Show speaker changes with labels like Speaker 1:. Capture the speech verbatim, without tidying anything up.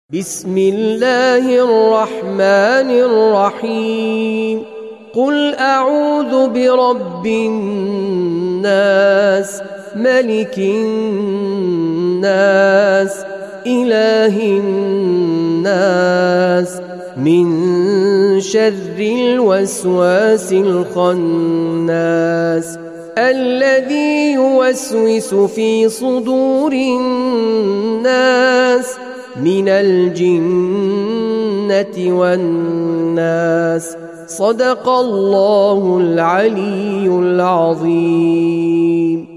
Speaker 1: بسم الله الرحمن الرحيم قل أعوذ برب الناس ملك الناس إله الناس من شر الوسواس الخناس الذي يوسوس في صدور الناس من الجنة والناس. صدق الله العلي العظيم.